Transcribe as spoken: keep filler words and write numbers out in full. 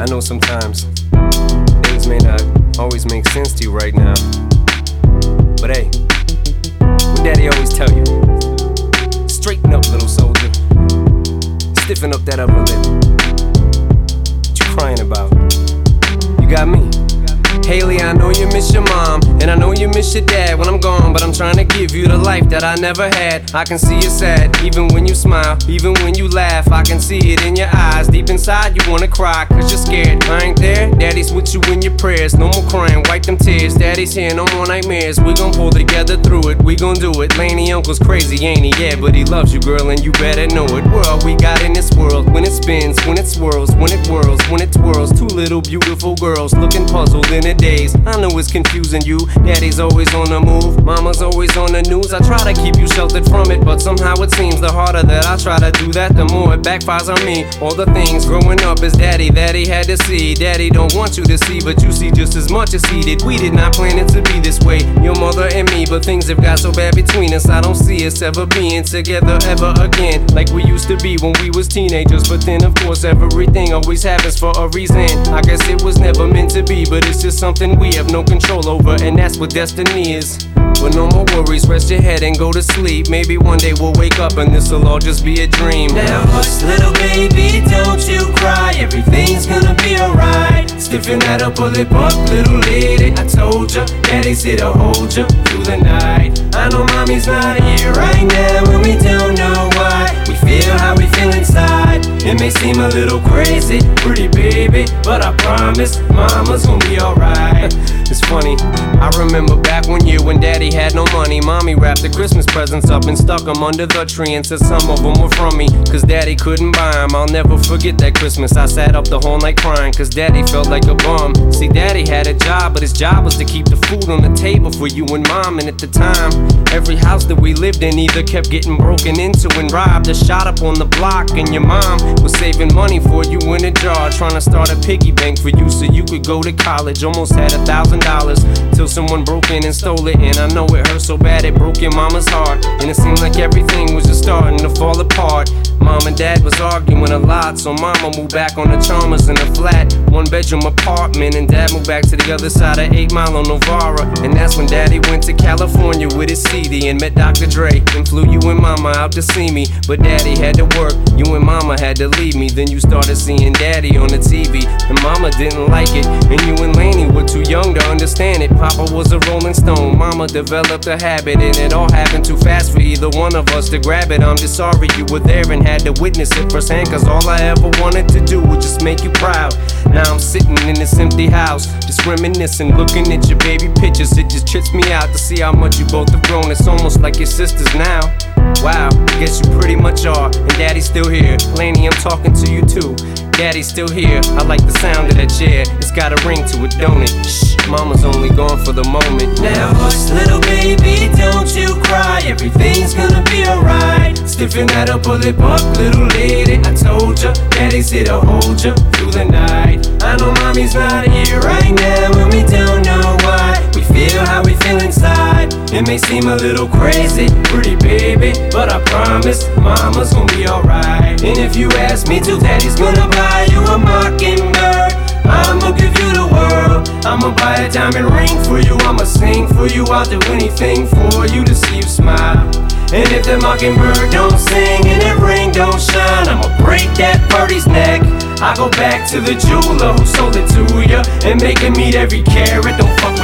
know sometimes things may not always make sense to you right now, but hey, what Daddy always tell you: straighten up, little soldier. Stiffen up that upper lip. What you crying about? You got me. Haley, I know you miss your mom, and I know you miss your dad when I'm gone, but I'm trying to give you the life that I never had. I can see you sad, even when you smile, even when you laugh. I can see it in your eyes, deep inside you wanna cry, cause you're scared. I ain't there, Daddy's with you in your prayers. No more crying, wipe them tears. Daddy's here, no more nightmares. We gon' pull together through it, we gon' do it. Laney uncle's crazy, ain't he? Yeah, but he loves you, girl, and you better know it. We're all we got in this world, when it spins, when it swirls, when it whirls, when it twirls. Two little beautiful girls looking puzzled in a daze. I know it's confusing you. Daddy's always on the move, mama's always on the news. I try to keep you sheltered from it, but somehow it seems the harder that I try to do that, the more it backfires on me. All the things growing up as daddy that he had to see, daddy don't want you to see, but you see just as much as he did. We did not plan it to be this way, your mother and me, but things have got so bad between us. I don't see us ever being together ever again, like we used to be when we was teenagers. But then of course everything always happens for a reason. I guess it was never meant to be, but it's just something we have no control over, and that's what destiny is. But no more worries, rest your head and go to sleep. Maybe one day we'll wake up and this'll all just be a dream. Now hush, little baby, don't you cry. Everything's gonna be alright. Stiffen that upper lip up, little lady. I told ya, Daddy's here to hold ya through the night. I know mommy's not here right now, and we don't know why. We feel how we feel inside. It may seem a little crazy, pretty baby, but I promise mama's gonna be alright. It's funny, I remember back one year when Daddy had no money. Mommy wrapped the Christmas presents up and stuck them under the tree and said some of them were from me, cause Daddy couldn't buy them. I'll never forget that Christmas. I sat up the whole night crying, cause Daddy felt like a bum. See, Daddy had a job, but his job was to keep the food on the table for you and Mom. And at the time, every house that we lived in either kept getting broken into and robbed or shot up on the block. And your mom was saving money for you in a jar, trying to start a piggy bank for you so you could go to college. Almost had a thousand dollars till someone broke in and stole it. And I know it hurt so bad it broke your mama's heart, and it seemed like everything was just starting to fall apart. Mom and Dad was arguing a lot, so Mama moved back on the Chalmers in a flat one bedroom apartment, and Dad moved back to the other side of eight Mile on Novara. And that's when Daddy went to California with his C D and met Doctor Dre and flew you and Mama out to see me. But Daddy had to work, you and Mama had to leave me. Then you started seeing Daddy on the T V, and Mama didn't like it, and you and Laney were too young to understand it. Papa was a Rolling Stone, Mama developed a habit, and it all happened too fast for either one of us to grab it. I'm just sorry you were there and had to witness it firsthand, cause all I ever wanted to do was just make you proud. Now I'm sitting in this empty house, just reminiscing, looking at your baby pictures. It just trips me out to see how much you both have grown. It's almost like your sisters now. Wow, I guess you pretty much are, and Daddy's still here. Laney, I'm talking to you too. Daddy's still here, I like the sound of that chair. It's got a ring to it, don't it? Shh, Mama's only gone for the moment. Now hush, little baby, don't you cry. Everything's gonna be alright. Stiffen that upper lip up, little lady. I told ya, Daddy's here to hold ya through the night. I know mommy's not here right now, and we don't know why. We feel how we feel inside. It may seem a little crazy, pretty baby, but I promise mama's gonna be alright. And if you ask me to, Daddy's gonna buy you a mockingbird. I'ma give you the world. I'ma buy a diamond ring for you. I'ma sing for you. I'll do anything for you to see you smile. And if that mockingbird don't sing and that ring don't shine, I'ma break that birdie's neck. I go back to the jeweler who sold it to ya and make him eat every carat. Don't fuck